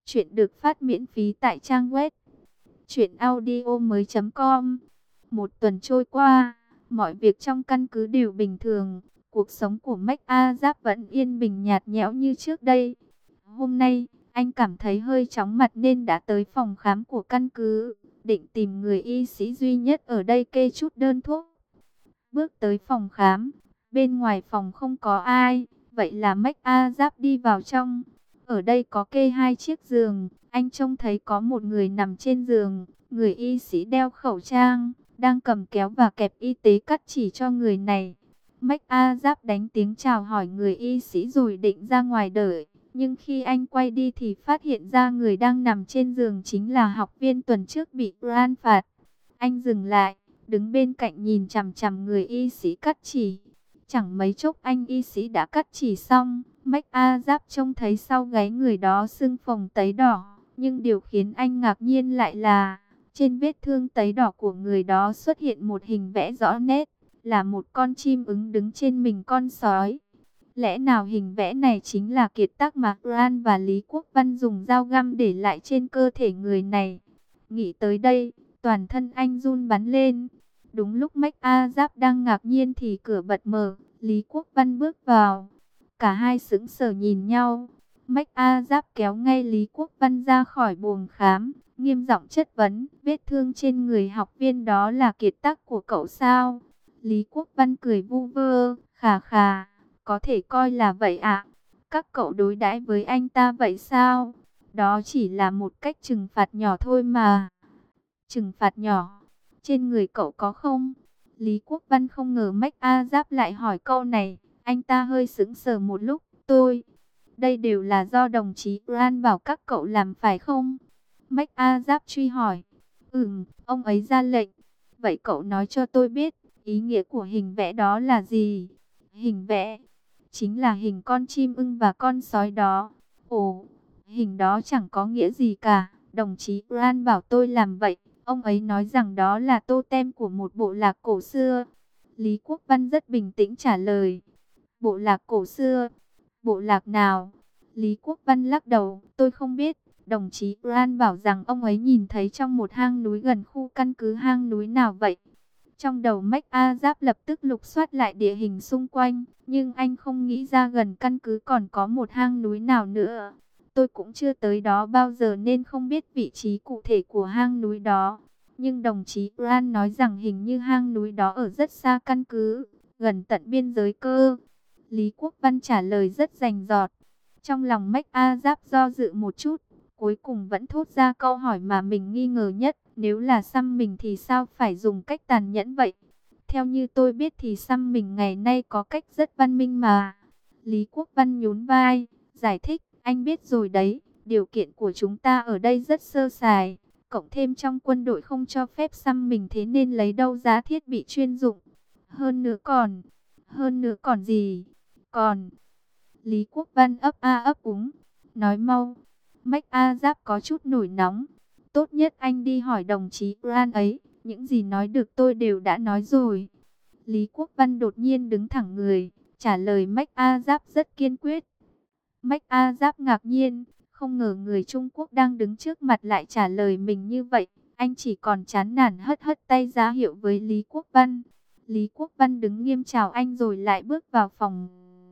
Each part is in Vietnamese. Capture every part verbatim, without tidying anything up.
Chuyện được phát miễn phí tại trang web truyện audio mới com. Một tuần trôi qua, mọi việc trong căn cứ đều bình thường. Cuộc sống của Mách A Giáp vẫn yên bình nhạt nhẽo như trước đây. Hôm nay, anh cảm thấy hơi chóng mặt nên đã tới phòng khám của căn cứ, định tìm người y sĩ duy nhất ở đây kê chút đơn thuốc. Bước tới phòng khám, bên ngoài phòng không có ai, vậy là Mách A Giáp đi vào trong. Ở đây có kê hai chiếc giường, anh trông thấy có một người nằm trên giường, người y sĩ đeo khẩu trang, đang cầm kéo và kẹp y tế cắt chỉ cho người này. Mách A Giáp đánh tiếng chào hỏi người y sĩ rồi định ra ngoài đợi, nhưng khi anh quay đi thì phát hiện ra người đang nằm trên giường chính là học viên tuần trước bị Ran phạt. Anh dừng lại, đứng bên cạnh nhìn chằm chằm người y sĩ cắt chỉ. Chẳng mấy chốc anh y sĩ đã cắt chỉ xong. Mách A Giáp trông thấy sau gáy người đó sưng phồng tấy đỏ. Nhưng điều khiến anh ngạc nhiên lại là trên vết thương tấy đỏ của người đó xuất hiện một hình vẽ rõ nét, là một con chim ưng đứng trên mình con sói. Lẽ nào hình vẽ này chính là kiệt tác mà Ran và Lý Quốc Văn dùng dao găm để lại trên cơ thể người này? Nghĩ tới đây, toàn thân anh run bắn lên. Đúng lúc Mách A Giáp đang ngạc nhiên thì cửa bật mở, Lý Quốc Văn bước vào. Cả hai sững sờ nhìn nhau. Mách A Giáp kéo ngay Lý Quốc Văn ra khỏi buồng khám, nghiêm giọng chất vấn, vết thương trên người học viên đó là kiệt tác của cậu sao? Lý Quốc Văn cười vu vơ, khà khà, có thể coi là vậy ạ. Các cậu đối đãi với anh ta vậy sao? Đó chỉ là một cách trừng phạt nhỏ thôi mà. Trừng phạt nhỏ? Trên người cậu có không? Lý Quốc Văn không ngờ Mách A Giáp lại hỏi câu này. Anh ta hơi sững sờ một lúc. Tôi, đây đều là do đồng chí Ran bảo các cậu làm phải không? Mách A Giáp truy hỏi. Ừm, ông ấy ra lệnh. Vậy cậu nói cho tôi biết, ý nghĩa của hình vẽ đó là gì? Hình vẽ chính là hình con chim ưng và con sói đó. Ồ, hình đó chẳng có nghĩa gì cả. Đồng chí Ran bảo tôi làm vậy. Ông ấy nói rằng đó là totem của một bộ lạc cổ xưa. Lý Quốc Văn rất bình tĩnh trả lời. Bộ lạc cổ xưa? Bộ lạc nào? Lý Quốc Văn lắc đầu. Tôi không biết. Đồng chí Ran bảo rằng ông ấy nhìn thấy trong một hang núi gần khu căn cứ. Hang núi nào vậy? Trong đầu Mách A Giáp lập tức lục soát lại địa hình xung quanh. Nhưng anh không nghĩ ra gần căn cứ còn có một hang núi nào nữa. Tôi cũng chưa tới đó bao giờ nên không biết vị trí cụ thể của hang núi đó. Nhưng đồng chí Ran nói rằng hình như hang núi đó ở rất xa căn cứ, gần tận biên giới cơ. Lý Quốc Văn trả lời rất rành rọt. Trong lòng Mách A Giáp do dự một chút, cuối cùng vẫn thốt ra câu hỏi mà mình nghi ngờ nhất. Nếu là xăm mình thì sao phải dùng cách tàn nhẫn vậy? Theo như tôi biết thì xăm mình ngày nay có cách rất văn minh mà. Lý Quốc Văn nhún vai, giải thích. Anh biết rồi đấy, điều kiện của chúng ta ở đây rất sơ sài. Cộng thêm trong quân đội không cho phép xăm mình, thế nên lấy đâu ra thiết bị chuyên dụng. Hơn nữa còn, hơn nữa còn gì? Còn, Lý Quốc Văn ấp a ấp úng, nói mau. Mách A Giáp có chút nổi nóng. Tốt nhất anh đi hỏi đồng chí Ran ấy, những gì nói được tôi đều đã nói rồi. Lý Quốc Văn đột nhiên đứng thẳng người, trả lời Mách A Giáp rất kiên quyết. Mách A Giáp ngạc nhiên, không ngờ người Trung Quốc đang đứng trước mặt lại trả lời mình như vậy. Anh chỉ còn chán nản hất hất tay ra hiệu với Lý Quốc Văn. Lý Quốc Văn đứng nghiêm chào anh rồi lại bước vào phòng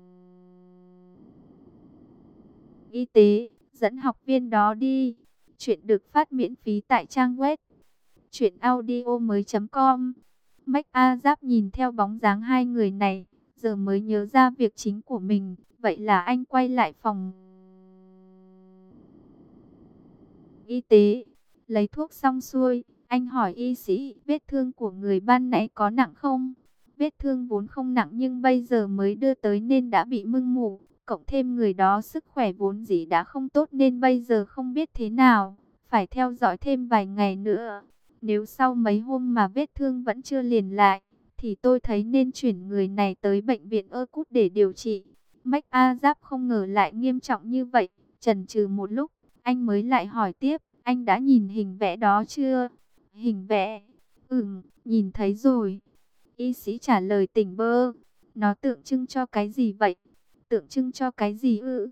y tế, dẫn học viên đó đi. Chuyện được phát miễn phí tại trang web truyện audio mới com. Mách A Giáp nhìn theo bóng dáng hai người này, giờ mới nhớ ra việc chính của mình. Vậy là anh quay lại phòng y tế, lấy thuốc xong xuôi, anh hỏi y sĩ, vết thương của người ban nãy có nặng không? Vết thương vốn không nặng nhưng bây giờ mới đưa tới nên đã bị mưng mủ, cộng thêm người đó sức khỏe vốn dĩ đã không tốt nên bây giờ không biết thế nào, phải theo dõi thêm vài ngày nữa. Nếu sau mấy hôm mà vết thương vẫn chưa liền lại, thì tôi thấy nên chuyển người này tới bệnh viện Ơ Cút để điều trị. Mách A Giáp không ngờ lại nghiêm trọng như vậy, chần chừ một lúc, anh mới lại hỏi tiếp, anh đã nhìn hình vẽ đó chưa? Hình vẽ? Ừm, nhìn thấy rồi. Y sĩ trả lời tỉnh bơ. Nó tượng trưng cho cái gì vậy? Tượng trưng cho cái gì ư?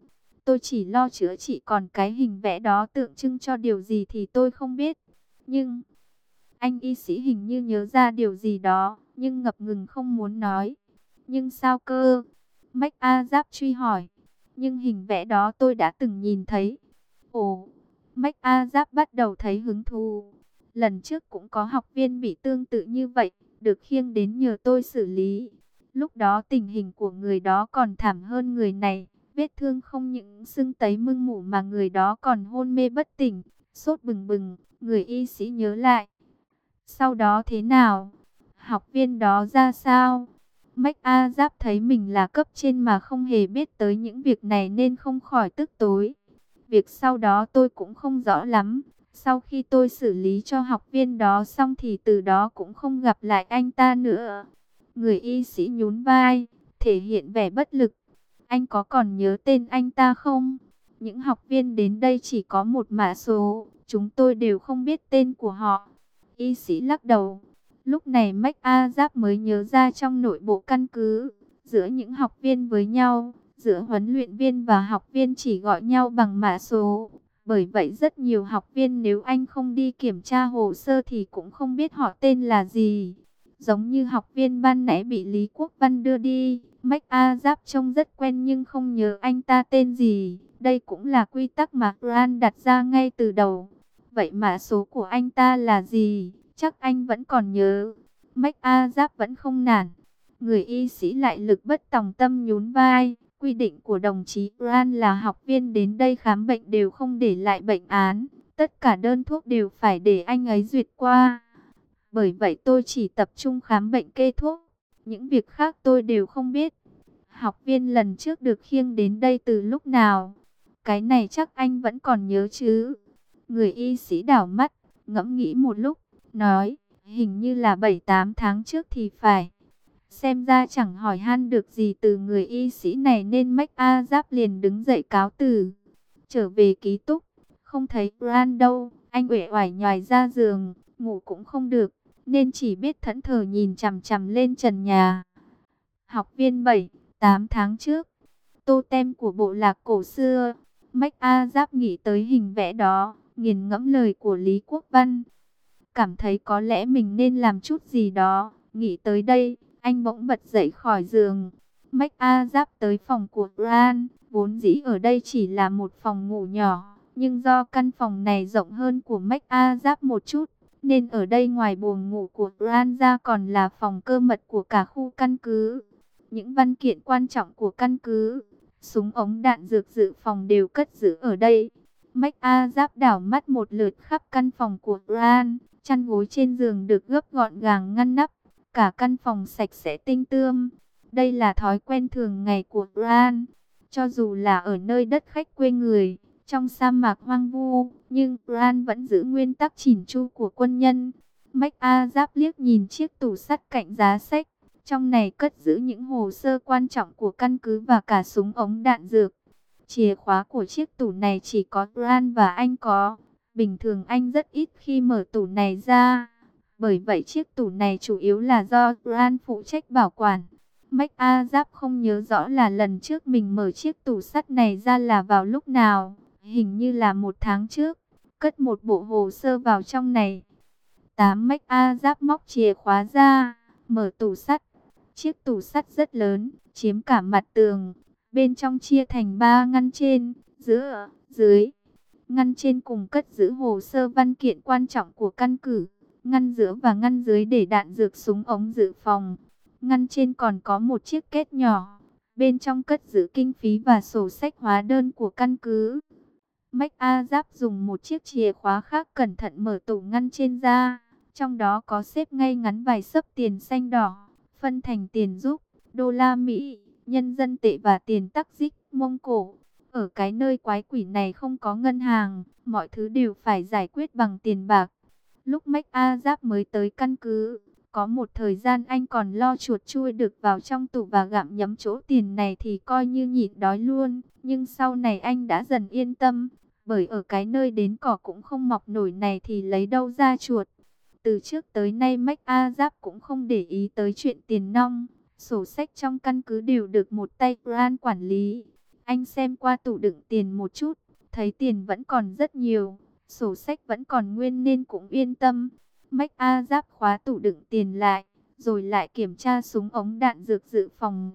tôi chỉ lo chữa trị, còn cái hình vẽ đó tượng trưng cho điều gì thì tôi không biết. Nhưng anh y sĩ hình như nhớ ra điều gì đó, nhưng ngập ngừng không muốn nói. Nhưng sao cơ? Mách A Giáp truy hỏi. Nhưng hình vẽ đó tôi đã từng nhìn thấy. Ồ, Mách A Giáp bắt đầu thấy hứng thú. Lần trước cũng có học viên bị tương tự như vậy, được khiêng đến nhờ tôi xử lý. Lúc đó tình hình của người đó còn thảm hơn người này. Vết thương không những sưng tấy mưng mủ mà người đó còn hôn mê bất tỉnh, sốt bừng bừng. Người y sĩ nhớ lại. Sau đó thế nào? Học viên đó ra sao? Mách A Giáp thấy mình là cấp trên mà không hề biết tới những việc này nên không khỏi tức tối. Việc sau đó tôi cũng không rõ lắm. Sau khi tôi xử lý cho học viên đó xong thì từ đó cũng không gặp lại anh ta nữa. Người y sĩ nhún vai, thể hiện vẻ bất lực. Anh có còn nhớ tên anh ta không? Những học viên đến đây chỉ có một mã số, chúng tôi đều không biết tên của họ. Y sĩ lắc đầu. Lúc này Mách A Giáp mới nhớ ra trong nội bộ căn cứ, giữa những học viên với nhau, giữa huấn luyện viên và học viên chỉ gọi nhau bằng mã số. Bởi vậy rất nhiều học viên nếu anh không đi kiểm tra hồ sơ thì cũng không biết họ tên là gì. Giống như học viên ban nãy bị Lý Quốc Văn đưa đi, Mách A Giáp trông rất quen nhưng không nhớ anh ta tên gì. Đây cũng là quy tắc mà Gran đặt ra ngay từ đầu. Vậy mã số của anh ta là gì? Chắc anh vẫn còn nhớ. Mách A Giáp vẫn không nản. Người y sĩ lại lực bất tòng tâm nhún vai. Quy định của đồng chí Gran là học viên đến đây khám bệnh đều không để lại bệnh án. Tất cả đơn thuốc đều phải để anh ấy duyệt qua. Bởi vậy tôi chỉ tập trung khám bệnh kê thuốc. Những việc khác tôi đều không biết. Học viên lần trước được khiêng đến đây từ lúc nào? Cái này chắc anh vẫn còn nhớ chứ? Người y sĩ đảo mắt, ngẫm nghĩ một lúc, nói, hình như là bảy tám tháng trước thì phải. Xem ra chẳng hỏi han được gì từ người y sĩ này nên Mách A Giáp liền đứng dậy cáo từ. Trở về ký túc, không thấy Gran đâu, anh uể oải nhòi ra giường, ngủ cũng không được, nên chỉ biết thẫn thờ nhìn chằm chằm lên trần nhà. Học viên bảy, tám tháng trước, tô tem của bộ lạc cổ xưa. Mách A Giáp nghĩ tới hình vẽ đó, nghiền ngẫm lời của Lý Quốc Văn. Cảm thấy có lẽ mình nên làm chút gì đó. Nghĩ tới đây, anh bỗng bật dậy khỏi giường. Mách A Giáp tới phòng của Gran. Vốn dĩ ở đây chỉ là một phòng ngủ nhỏ, nhưng do căn phòng này rộng hơn của Mách A Giáp một chút, nên ở đây ngoài buồng ngủ của Gran ra còn là phòng cơ mật của cả khu căn cứ. Những văn kiện quan trọng của căn cứ, súng ống đạn dược dự phòng đều cất giữ ở đây. Mách A Giáp đảo mắt một lượt khắp căn phòng của Gran. Chăn gối trên giường được gấp gọn gàng ngăn nắp. Cả căn phòng sạch sẽ tinh tươm. Đây là thói quen thường ngày của Gran. Cho dù là ở nơi đất khách quê người, trong sa mạc hoang vu, nhưng Gran vẫn giữ nguyên tắc chỉn chu của quân nhân. Mách A Giáp liếc nhìn chiếc tủ sắt cạnh giá sách. Trong này cất giữ những hồ sơ quan trọng của căn cứ và cả súng ống đạn dược. Chìa khóa của chiếc tủ này chỉ có Gran và anh có. Bình thường anh rất ít khi mở tủ này ra. Bởi vậy chiếc tủ này chủ yếu là do Gran phụ trách bảo quản. Mách A Giáp không nhớ rõ là lần trước mình mở chiếc tủ sắt này ra là vào lúc nào. Hình như là một tháng trước. Cất một bộ hồ sơ vào trong này. Tám Mách A Giáp móc chìa khóa ra, mở tủ sắt. Chiếc tủ sắt rất lớn, chiếm cả mặt tường. Bên trong chia thành ba ngăn trên, giữa, dưới. Ngăn trên cùng cất giữ hồ sơ văn kiện quan trọng của căn cứ. Ngăn giữa và ngăn dưới để đạn dược súng ống dự phòng. Ngăn trên còn có một chiếc két nhỏ. Bên trong cất giữ kinh phí và sổ sách hóa đơn của căn cứ. Mách A Giáp dùng một chiếc chìa khóa khác cẩn thận mở tủ ngăn trên ra. Trong đó có xếp ngay ngắn vài xấp tiền xanh đỏ, phân thành tiền rúp, đô la Mỹ, nhân dân tệ và tiền tắc dích, Mông Cổ. Ở cái nơi quái quỷ này không có ngân hàng, mọi thứ đều phải giải quyết bằng tiền bạc. Lúc Mách A Giáp mới tới căn cứ, có một thời gian anh còn lo chuột chui được vào trong tủ và gặm nhấm chỗ tiền này thì coi như nhịn đói luôn. Nhưng sau này anh đã dần yên tâm, bởi ở cái nơi đến cỏ cũng không mọc nổi này thì lấy đâu ra chuột. Từ trước tới nay Mách A Giáp cũng không để ý tới chuyện tiền nong. Sổ sách trong căn cứ đều được một tay Gran quản lý. Anh xem qua tủ đựng tiền một chút, thấy tiền vẫn còn rất nhiều, sổ sách vẫn còn nguyên nên cũng yên tâm. Mách A Giáp khóa tủ đựng tiền lại, rồi lại kiểm tra súng ống đạn dược dự phòng.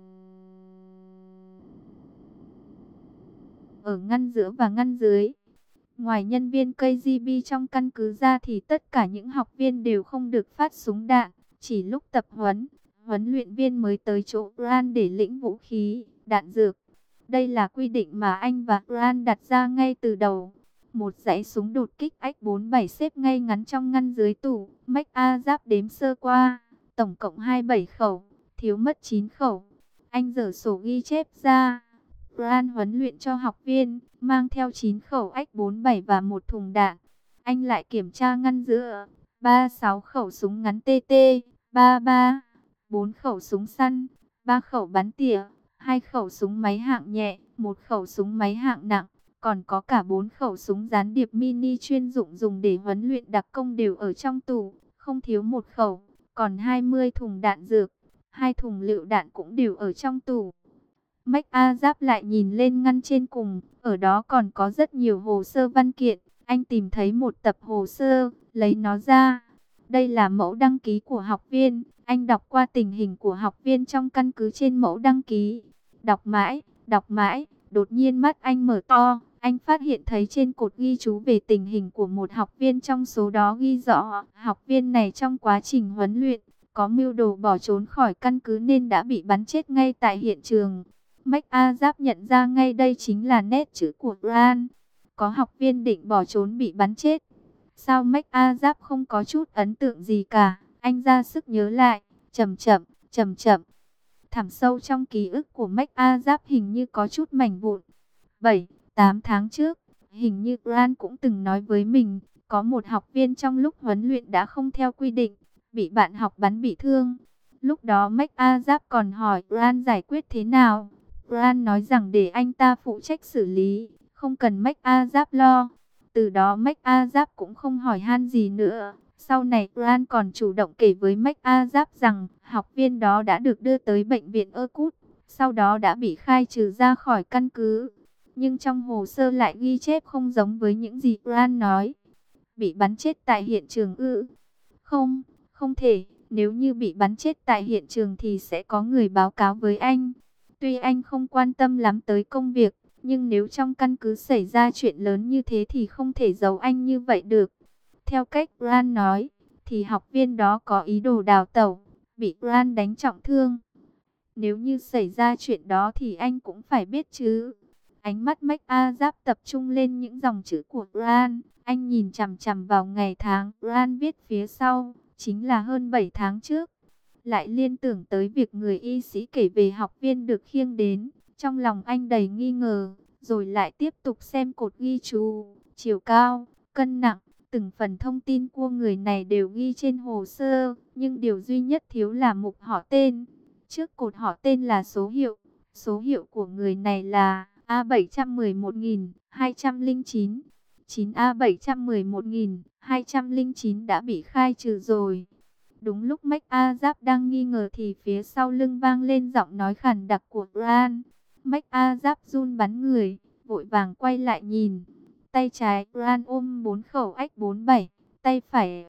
Ở ngăn giữa và ngăn dưới, ngoài nhân viên ca giê bê trong căn cứ ra thì tất cả những học viên đều không được phát súng đạn. Chỉ lúc tập huấn, huấn luyện viên mới tới chỗ Ran để lĩnh vũ khí, đạn dược. Đây là quy định mà anh và Ran đặt ra ngay từ đầu. Một dãy súng đột kích ách bốn bảy xếp ngay ngắn trong ngăn dưới tủ. Mách A Giáp đếm sơ qua, tổng cộng hai mươi bảy khẩu, thiếu mất chín khẩu. Anh giở sổ ghi chép ra. Ran huấn luyện cho học viên, mang theo chín khẩu ách bốn bảy và một thùng đạn. Anh lại kiểm tra ngăn giữa, ba mươi sáu khẩu súng ngắn tê tê, ba mươi ba, bốn khẩu súng săn, ba khẩu bắn tỉa, hai khẩu súng máy hạng nhẹ, một khẩu súng máy hạng nặng, còn có cả bốn khẩu súng gián điệp mini chuyên dụng dùng để huấn luyện đặc công đều ở trong tủ, không thiếu một khẩu, còn hai mươi thùng đạn dược, hai thùng lựu đạn cũng đều ở trong tủ. Mách A Giáp lại nhìn lên ngăn trên cùng, ở đó còn có rất nhiều hồ sơ văn kiện. Anh tìm thấy một tập hồ sơ, lấy nó ra. Đây là mẫu đăng ký của học viên. Anh đọc qua tình hình của học viên trong căn cứ trên mẫu đăng ký. Đọc mãi, đọc mãi, đột nhiên mắt anh mở to. Anh phát hiện thấy trên cột ghi chú về tình hình của một học viên, trong số đó ghi rõ học viên này trong quá trình huấn luyện có mưu đồ bỏ trốn khỏi căn cứ nên đã bị bắn chết ngay tại hiện trường. Mách A Giáp nhận ra ngay đây chính là nét chữ của Ran. Có học viên định bỏ trốn bị bắn chết. Sao Mách A Giáp không có chút ấn tượng gì cả? Anh ra sức nhớ lại, chậm chậm, chậm chậm. Thẳm sâu trong ký ức của Mách A Giáp hình như có chút mảnh vụn. bảy, tám tháng trước, hình như Ran cũng từng nói với mình, có một học viên trong lúc huấn luyện đã không theo quy định, bị bạn học bắn bị thương. Lúc đó Mách A Giáp còn hỏi Ran giải quyết thế nào. Ran nói rằng để anh ta phụ trách xử lý, không cần Mách A Giáp lo. Từ đó Mách A Giáp cũng không hỏi han gì nữa. Sau này Ran còn chủ động kể với Mách A Giáp rằng học viên đó đã được đưa tới bệnh viện Irkut, sau đó đã bị khai trừ ra khỏi căn cứ. Nhưng trong hồ sơ lại ghi chép không giống với những gì Ran nói. Bị bắn chết tại hiện trường ư? Không, không thể. Nếu như bị bắn chết tại hiện trường thì sẽ có người báo cáo với anh. Tuy anh không quan tâm lắm tới công việc, nhưng nếu trong căn cứ xảy ra chuyện lớn như thế thì không thể giấu anh như vậy được. Theo cách Ran nói, thì học viên đó có ý đồ đào tẩu, bị Ran đánh trọng thương. Nếu như xảy ra chuyện đó thì anh cũng phải biết chứ. Ánh mắt Mách A Giáp tập trung lên những dòng chữ của Ran. Anh nhìn chằm chằm vào ngày tháng Ran viết phía sau, chính là hơn bảy tháng trước. Lại liên tưởng tới việc người y sĩ kể về học viên được khiêng đến. Trong lòng anh đầy nghi ngờ, rồi lại tiếp tục xem cột ghi chú, chiều cao, cân nặng. Từng phần thông tin của người này đều ghi trên hồ sơ, nhưng điều duy nhất thiếu là mục họ tên. Trước cột họ tên là số hiệu, số hiệu của người này là A bảy một một hai không chín. chín A bảy một một hai không chín đã bị khai trừ rồi. Đúng lúc Mách A Giáp đang nghi ngờ thì phía sau lưng vang lên giọng nói khàn đặc của Ran. Mách A Giáp run bắn người, vội vàng quay lại nhìn. Tay trái Ran ôm bốn khẩu ách bốn bảy, tay phải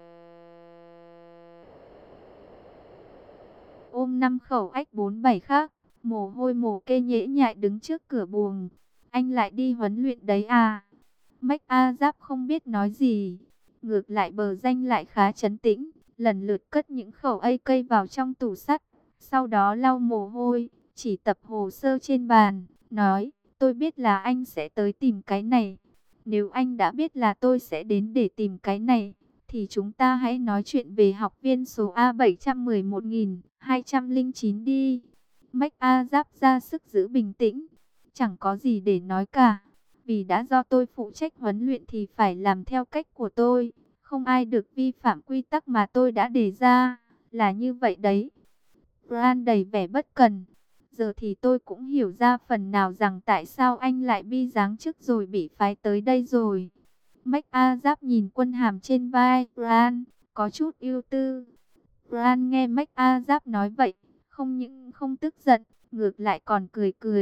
ôm năm khẩu ách bốn bảy khác. Mồ hôi mồ kê nhễ nhại đứng trước cửa buồng. Anh lại đi huấn luyện đấy à? Mách A Giáp không biết nói gì. Ngược lại bờ danh lại khá trấn tĩnh, lần lượt cất những khẩu a ca vào trong tủ sắt. Sau đó lau mồ hôi, chỉ tập hồ sơ trên bàn, nói, tôi biết là anh sẽ tới tìm cái này. Nếu anh đã biết là tôi sẽ đến để tìm cái này, thì chúng ta hãy nói chuyện về học viên số A bảy một một hai không chín đi. Mách A Giáp ra sức giữ bình tĩnh, chẳng có gì để nói cả. Vì đã do tôi phụ trách huấn luyện thì phải làm theo cách của tôi. Không ai được vi phạm quy tắc mà tôi đã đề ra. Là như vậy đấy. Ran đầy vẻ bất cần. Giờ thì tôi cũng hiểu ra phần nào rằng tại sao anh lại bi giáng chức rồi bị phái tới đây rồi. Mách A Giáp nhìn quân hàm trên vai Ran, có chút ưu tư. Ran nghe Mách A Giáp nói vậy, không những không tức giận, ngược lại còn cười cười.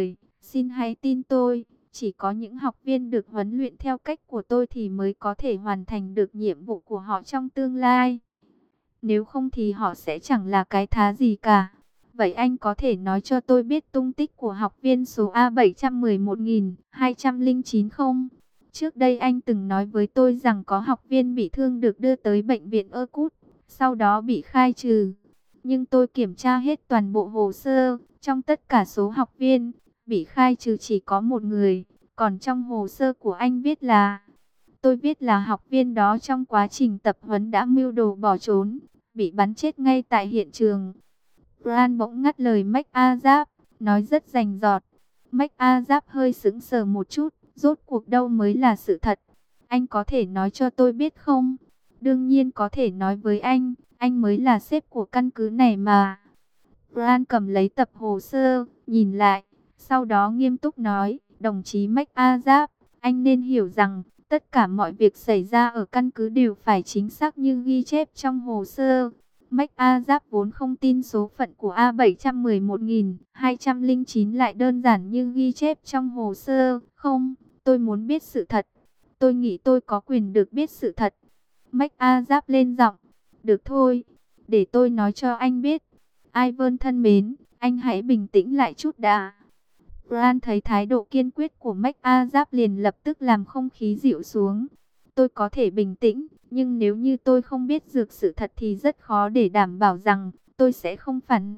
Xin hãy tin tôi, chỉ có những học viên được huấn luyện theo cách của tôi thì mới có thể hoàn thành được nhiệm vụ của họ trong tương lai. Nếu không thì họ sẽ chẳng là cái thá gì cả. Vậy anh có thể nói cho tôi biết tung tích của học viên số A bảy một một hai không chín không? Trước đây anh từng nói với tôi rằng có học viên bị thương được đưa tới bệnh viện Ơ-Cút, sau đó bị khai trừ. Nhưng tôi kiểm tra hết toàn bộ hồ sơ, trong tất cả số học viên, bị khai trừ chỉ có một người. Còn trong hồ sơ của anh viết là, tôi viết là học viên đó trong quá trình tập huấn đã mưu đồ bỏ trốn, bị bắn chết ngay tại hiện trường. Brian bỗng ngắt lời McAzap, nói rất rành rọt. McAzap hơi sững sờ một chút, rốt cuộc đâu mới là sự thật? Anh có thể nói cho tôi biết không? Đương nhiên có thể nói với anh, anh mới là sếp của căn cứ này mà. Brian cầm lấy tập hồ sơ, nhìn lại, sau đó nghiêm túc nói, đồng chí McAzap, anh nên hiểu rằng, tất cả mọi việc xảy ra ở căn cứ đều phải chính xác như ghi chép trong hồ sơ. McAzap vốn không tin số phận của A bảy một một hai không chín lại đơn giản như ghi chép trong hồ sơ. Không, tôi muốn biết sự thật. Tôi nghĩ tôi có quyền được biết sự thật. McAzap lên giọng. Được thôi, để tôi nói cho anh biết. Ivan thân mến, anh hãy bình tĩnh lại chút đã. Brian thấy thái độ kiên quyết của McAzap liền lập tức làm không khí dịu xuống. Tôi có thể bình tĩnh, nhưng nếu như tôi không biết được sự thật thì rất khó để đảm bảo rằng tôi sẽ không phản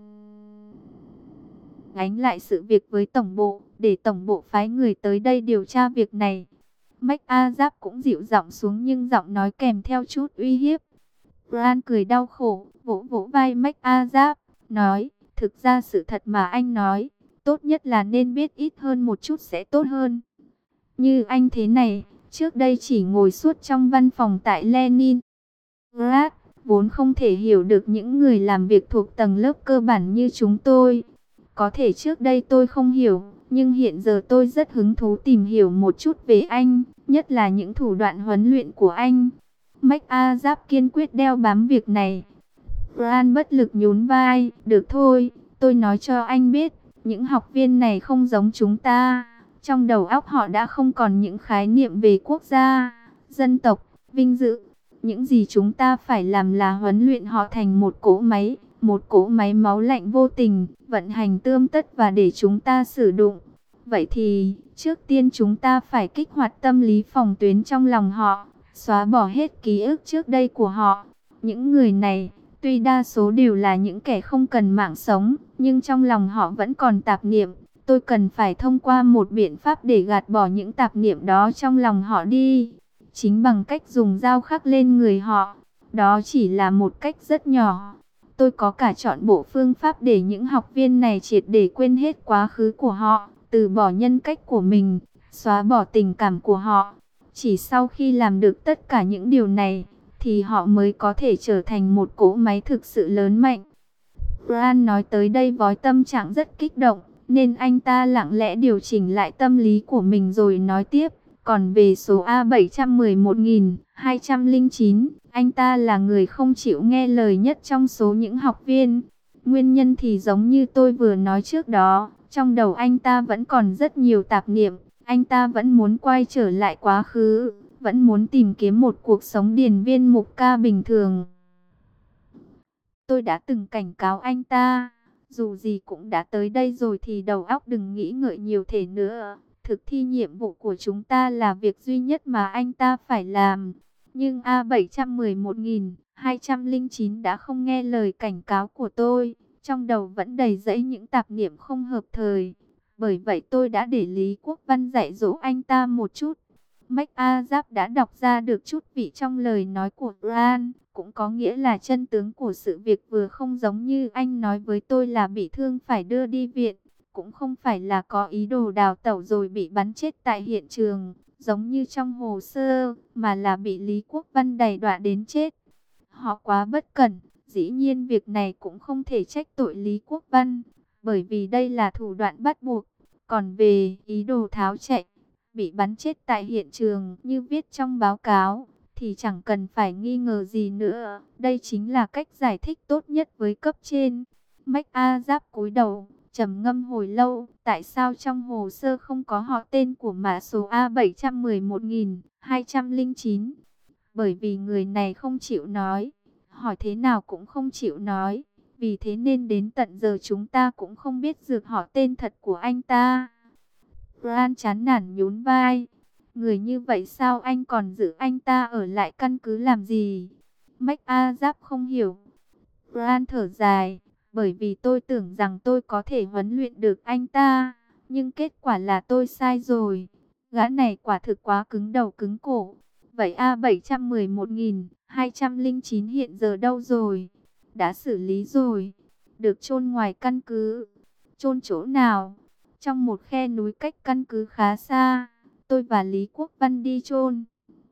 ánh lại sự việc với tổng bộ, để tổng bộ phái người tới đây điều tra việc này. McAzap cũng dịu giọng xuống nhưng giọng nói kèm theo chút uy hiếp. Brian cười đau khổ, vỗ vỗ vai McAzap, nói, thực ra sự thật mà anh nói, tốt nhất là nên biết ít hơn một chút sẽ tốt hơn. Như anh thế này, trước đây chỉ ngồi suốt trong văn phòng tại Leningrad, vốn không thể hiểu được những người làm việc thuộc tầng lớp cơ bản như chúng tôi. Có thể trước đây tôi không hiểu, nhưng hiện giờ tôi rất hứng thú tìm hiểu một chút về anh, nhất là những thủ đoạn huấn luyện của anh. McAzap kiên quyết đeo bám việc này. Brian bất lực nhún vai, được thôi, tôi nói cho anh biết, những học viên này không giống chúng ta. Trong đầu óc họ đã không còn những khái niệm về quốc gia, dân tộc, vinh dự. Những gì chúng ta phải làm là huấn luyện họ thành một cỗ máy, một cỗ máy máu lạnh vô tình, vận hành tươm tất và để chúng ta sử dụng. Vậy thì, trước tiên chúng ta phải kích hoạt tâm lý phòng tuyến trong lòng họ, xóa bỏ hết ký ức trước đây của họ. Những người này, tuy đa số đều là những kẻ không cần mạng sống, nhưng trong lòng họ vẫn còn tạp niệm. Tôi cần phải thông qua một biện pháp để gạt bỏ những tạp niệm đó trong lòng họ đi. Chính bằng cách dùng dao khắc lên người họ. Đó chỉ là một cách rất nhỏ. Tôi có cả chọn bộ phương pháp để những học viên này triệt để quên hết quá khứ của họ, từ bỏ nhân cách của mình, xóa bỏ tình cảm của họ. Chỉ sau khi làm được tất cả những điều này, thì họ mới có thể trở thành một cỗ máy thực sự lớn mạnh. Brian nói tới đây với tâm trạng rất kích động, nên anh ta lặng lẽ điều chỉnh lại tâm lý của mình rồi nói tiếp. Còn về số A bảy một một hai không chín, anh ta là người không chịu nghe lời nhất trong số những học viên. Nguyên nhân thì giống như tôi vừa nói trước đó, trong đầu anh ta vẫn còn rất nhiều tạp niệm. Anh ta vẫn muốn quay trở lại quá khứ, vẫn muốn tìm kiếm một cuộc sống điền viên mục ca bình thường. Tôi đã từng cảnh cáo anh ta, dù gì cũng đã tới đây rồi thì đầu óc đừng nghĩ ngợi nhiều thể nữa. Thực thi nhiệm vụ của chúng ta là việc duy nhất mà anh ta phải làm. Nhưng A bảy một một hai không chín đã không nghe lời cảnh cáo của tôi. Trong đầu vẫn đầy rẫy những tạp niệm không hợp thời. Bởi vậy tôi đã để Lý Quốc Văn dạy dỗ anh ta một chút. McAzap đã đọc ra được chút vị trong lời nói của Brian. Cũng có nghĩa là chân tướng của sự việc vừa không giống như anh nói với tôi là bị thương phải đưa đi viện. Cũng không phải là có ý đồ đào tẩu rồi bị bắn chết tại hiện trường, giống như trong hồ sơ, mà là bị Lý Quốc Văn đày đọa đến chết. Họ quá bất cẩn, dĩ nhiên việc này cũng không thể trách tội Lý Quốc Văn, bởi vì đây là thủ đoạn bắt buộc. Còn về ý đồ tháo chạy, bị bắn chết tại hiện trường như viết trong báo cáo, thì chẳng cần phải nghi ngờ gì nữa. Đây chính là cách giải thích tốt nhất với cấp trên. McAzap cúi đầu, trầm ngâm hồi lâu, tại sao trong hồ sơ không có họ tên của mã số A bảy một một hai không chín? Bởi vì người này không chịu nói, hỏi thế nào cũng không chịu nói. Vì thế nên đến tận giờ chúng ta cũng không biết được họ tên thật của anh ta. Bran chán nản nhún vai. Người như vậy sao anh còn giữ anh ta ở lại căn cứ làm gì? McAdams không hiểu. Bran thở dài. Bởi vì tôi tưởng rằng tôi có thể huấn luyện được anh ta. Nhưng kết quả là tôi sai rồi. Gã này quả thực quá cứng đầu cứng cổ. Vậy A bảy một một hai không chín hiện giờ đâu rồi? Đã xử lý rồi. Được chôn ngoài căn cứ. Chôn chỗ nào? Trong một khe núi cách căn cứ khá xa. Tôi và Lý Quốc Văn đi chôn.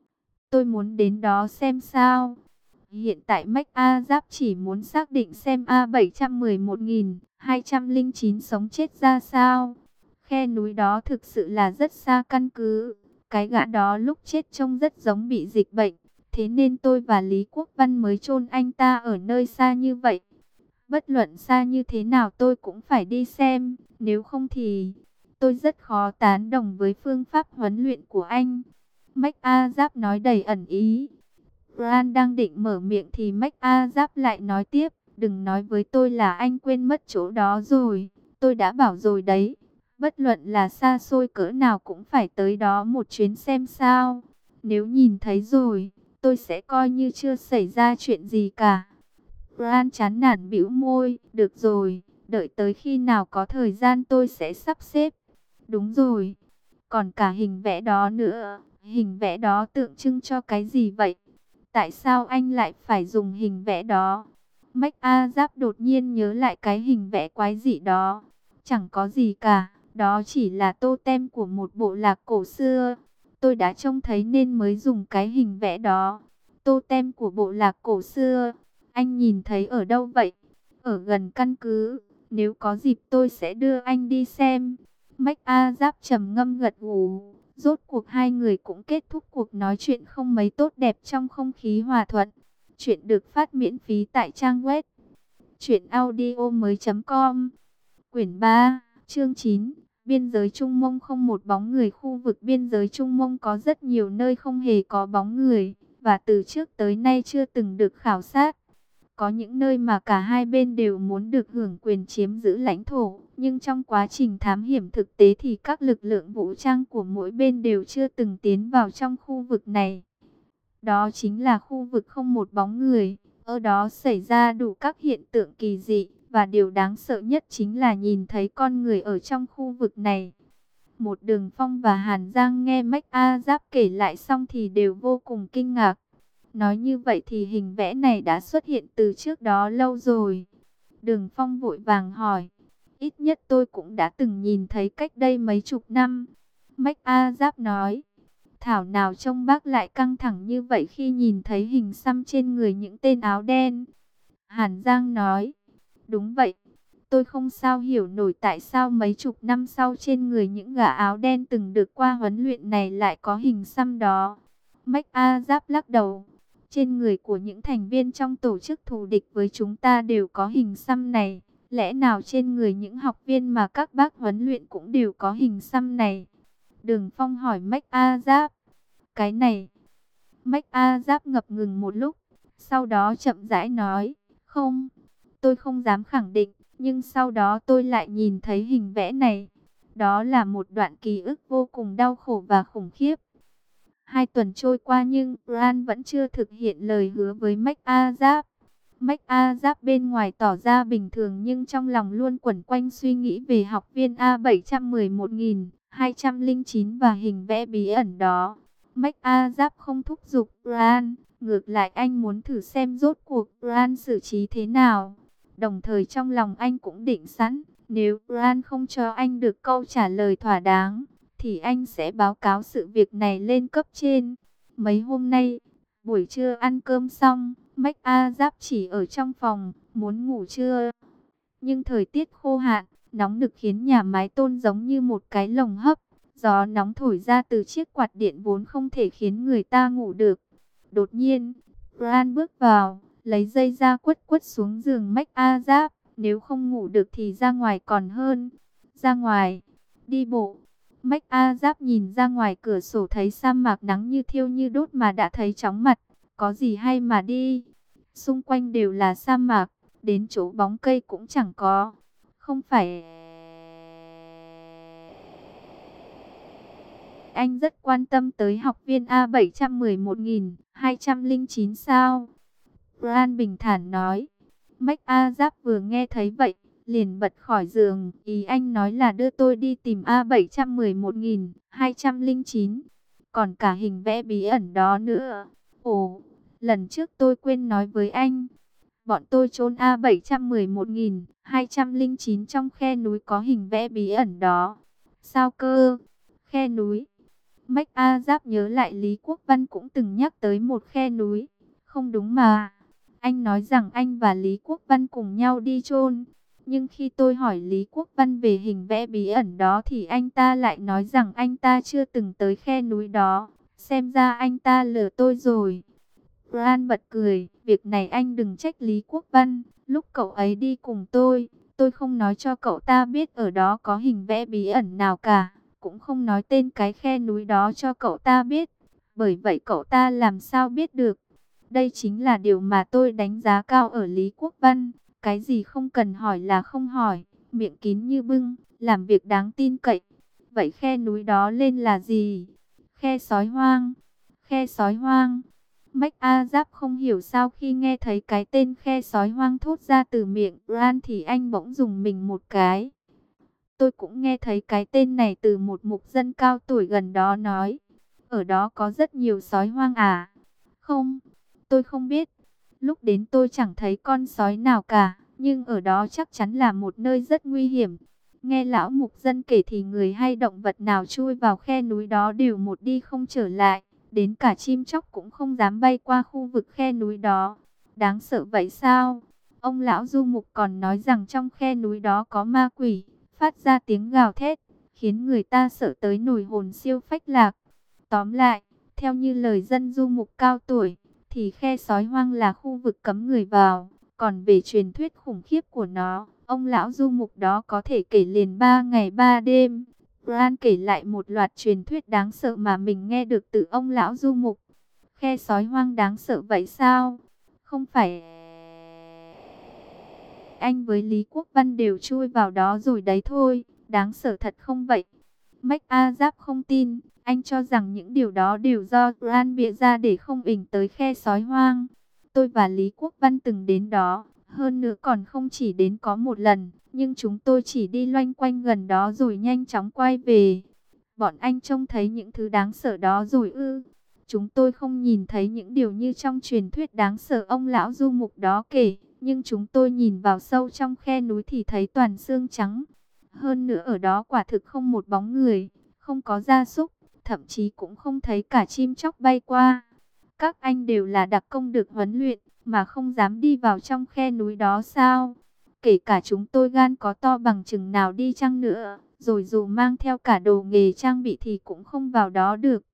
Tôi muốn đến đó xem sao. Hiện tại McAdams chỉ muốn xác định xem A bảy một một hai không chín sống chết ra sao. Khe núi đó thực sự là rất xa căn cứ. Cái gã đó lúc chết trông rất giống bị dịch bệnh. Thế nên tôi và Lý Quốc Văn mới chôn anh ta ở nơi xa như vậy. Bất luận xa như thế nào tôi cũng phải đi xem. Nếu không thì tôi rất khó tán đồng với phương pháp huấn luyện của anh. McAdams nói đầy ẩn ý. Bran đang định mở miệng thì McAdams lại nói tiếp. Đừng nói với tôi là anh quên mất chỗ đó rồi. Tôi đã bảo rồi đấy. Bất luận là xa xôi cỡ nào cũng phải tới đó một chuyến xem sao. Nếu nhìn thấy rồi, tôi sẽ coi như chưa xảy ra chuyện gì cả. Bran chán nản bĩu môi. Được rồi, đợi tới khi nào có thời gian tôi sẽ sắp xếp. Đúng rồi, còn cả hình vẽ đó nữa. Hình vẽ đó tượng trưng cho cái gì vậy? Tại sao anh lại phải dùng hình vẽ đó? McAdams đột nhiên nhớ lại cái hình vẽ quái dị đó. Chẳng có gì cả, đó chỉ là totem của một bộ lạc cổ xưa. Tôi đã trông thấy nên mới dùng cái hình vẽ đó. Totem của bộ lạc cổ xưa, anh nhìn thấy ở đâu vậy? Ở gần căn cứ, nếu có dịp tôi sẽ đưa anh đi xem. McAdams trầm ngâm gật gù. Rốt cuộc hai người cũng kết thúc cuộc nói chuyện không mấy tốt đẹp trong không khí hòa thuận. Chuyện được phát miễn phí tại trang web truyện audio mới chấm com. Quyển ba, chương chín. Biên giới Trung Mông không một bóng người. Khu vực biên giới Trung Mông có rất nhiều nơi không hề có bóng người, và từ trước tới nay chưa từng được khảo sát. Có những nơi mà cả hai bên đều muốn được hưởng quyền chiếm giữ lãnh thổ, nhưng trong quá trình thám hiểm thực tế thì các lực lượng vũ trang của mỗi bên đều chưa từng tiến vào trong khu vực này. Đó chính là khu vực không một bóng người. Ở đó xảy ra đủ các hiện tượng kỳ dị, và điều đáng sợ nhất chính là nhìn thấy con người ở trong khu vực này. Một Đường Phong và Hàn Giang nghe McAdams kể lại xong thì đều vô cùng kinh ngạc. Nói như vậy thì hình vẽ này đã xuất hiện từ trước đó lâu rồi. Đường Phong vội vàng hỏi. Ít nhất tôi cũng đã từng nhìn thấy cách đây mấy chục năm. McAdams nói. Thảo nào trông bác lại căng thẳng như vậy khi nhìn thấy hình xăm trên người những tên áo đen. Hàn Giang nói. Đúng vậy. Tôi không sao hiểu nổi tại sao mấy chục năm sau trên người những gã áo đen từng được qua huấn luyện này lại có hình xăm đó. McAdams lắc đầu. Trên người của những thành viên trong tổ chức thù địch với chúng ta đều có hình xăm này. Lẽ nào trên người những học viên mà các bác huấn luyện cũng đều có hình xăm này? Đường Phong hỏi McAdams. Cái này. McAdams ngập ngừng một lúc. Sau đó chậm rãi nói. Không, tôi không dám khẳng định. Nhưng sau đó tôi lại nhìn thấy hình vẽ này. Đó là một đoạn ký ức vô cùng đau khổ và khủng khiếp. Hai tuần trôi qua nhưng Bran vẫn chưa thực hiện lời hứa với McAdams. McAdams bên ngoài tỏ ra bình thường nhưng trong lòng luôn quẩn quanh suy nghĩ về học viên A bảy một một hai không chín và hình vẽ bí ẩn đó. McAdams không thúc giục Bran, ngược lại anh muốn thử xem rốt cuộc Bran xử trí thế nào. Đồng thời trong lòng anh cũng định sẵn, nếu Bran không cho anh được câu trả lời thỏa đáng, thì anh sẽ báo cáo sự việc này lên cấp trên. Mấy hôm nay, buổi trưa ăn cơm xong, McAdams chỉ ở trong phòng, muốn ngủ trưa. Nhưng thời tiết khô hạn, nóng nực khiến nhà máy tôn giống như một cái lồng hấp. Gió nóng thổi ra từ chiếc quạt điện vốn không thể khiến người ta ngủ được. Đột nhiên, Bran bước vào, lấy dây ra quất quất xuống giường McAdams, Nếu không ngủ được thì ra ngoài còn hơn. Ra ngoài, đi bộ. Mách A Giáp nhìn ra ngoài cửa sổ thấy sa mạc nắng như thiêu như đốt mà đã thấy chóng mặt. Có gì hay mà đi. Xung quanh đều là sa mạc, đến chỗ bóng cây cũng chẳng có. Không phải anh rất quan tâm tới học viên A bảy một một hai không chín sao? Bran bình thản nói. Mách A Giáp vừa nghe thấy vậy, liền bật khỏi giường. Ý anh nói là đưa tôi đi tìm A bảy một một hai không chín. Còn cả hình vẽ bí ẩn đó nữa. Ồ, lần trước tôi quên nói với anh. Bọn tôi trốn A bảy một một hai không chín trong khe núi có hình vẽ bí ẩn đó. Sao cơ? Khe núi. Mách A Giáp nhớ lại Lý Quốc Văn cũng từng nhắc tới một khe núi. Không đúng mà. Anh nói rằng anh và Lý Quốc Văn cùng nhau đi chôn. Nhưng khi tôi hỏi Lý Quốc Văn về hình vẽ bí ẩn đó thì anh ta lại nói rằng anh ta chưa từng tới khe núi đó. Xem ra anh ta lừa tôi rồi. Bran bật cười. Việc này anh đừng trách Lý Quốc Văn. Lúc cậu ấy đi cùng tôi, tôi không nói cho cậu ta biết ở đó có hình vẽ bí ẩn nào cả. Cũng không nói tên cái khe núi đó cho cậu ta biết. Bởi vậy cậu ta làm sao biết được. Đây chính là điều mà tôi đánh giá cao ở Lý Quốc Văn. Cái gì không cần hỏi là không hỏi, miệng kín như bưng, làm việc đáng tin cậy. Vậy khe núi đó lên là gì? Khe sói hoang. Khe sói hoang. Mách A Giáp không hiểu sao khi nghe thấy cái tên khe sói hoang thốt ra từ miệng Bran thì anh bỗng dùng mình một cái. Tôi cũng nghe thấy cái tên này từ một mục dân cao tuổi gần đó nói. Ở đó có rất nhiều sói hoang à? Không, tôi không biết. Lúc đến tôi chẳng thấy con sói nào cả, nhưng ở đó chắc chắn là một nơi rất nguy hiểm. Nghe lão mục dân kể thì người hay động vật nào chui vào khe núi đó đều một đi không trở lại. Đến cả chim chóc cũng không dám bay qua khu vực khe núi đó. Đáng sợ vậy sao? Ông lão du mục còn nói rằng trong khe núi đó có ma quỷ, phát ra tiếng gào thét, khiến người ta sợ tới nổi hồn siêu phách lạc. Tóm lại, theo như lời dân du mục cao tuổi, thì khe sói hoang là khu vực cấm người vào. Còn về truyền thuyết khủng khiếp của nó, ông lão du mục đó có thể kể liền ba ngày ba đêm. Bran kể lại một loạt truyền thuyết đáng sợ mà mình nghe được từ ông lão du mục. Khe sói hoang đáng sợ vậy sao? Không phải anh với Lý Quốc Văn đều chui vào đó rồi đấy thôi, đáng sợ thật không vậy? Mách A Giáp không tin, anh cho rằng những điều đó đều do Bran bịa ra để không ình tới khe sói hoang. Tôi và Lý Quốc Văn từng đến đó, hơn nữa còn không chỉ đến có một lần, nhưng chúng tôi chỉ đi loanh quanh gần đó rồi nhanh chóng quay về. Bọn anh trông thấy những thứ đáng sợ đó rồi ư? Chúng tôi không nhìn thấy những điều như trong truyền thuyết đáng sợ ông lão du mục đó kể, nhưng chúng tôi nhìn vào sâu trong khe núi thì thấy toàn xương trắng. Hơn nữa ở đó quả thực không một bóng người, không có gia súc, thậm chí cũng không thấy cả chim chóc bay qua. Các anh đều là đặc công được huấn luyện, mà không dám đi vào trong khe núi đó sao? Kể cả chúng tôi gan có to bằng chừng nào đi chăng nữa, rồi dù mang theo cả đồ nghề trang bị thì cũng không vào đó được.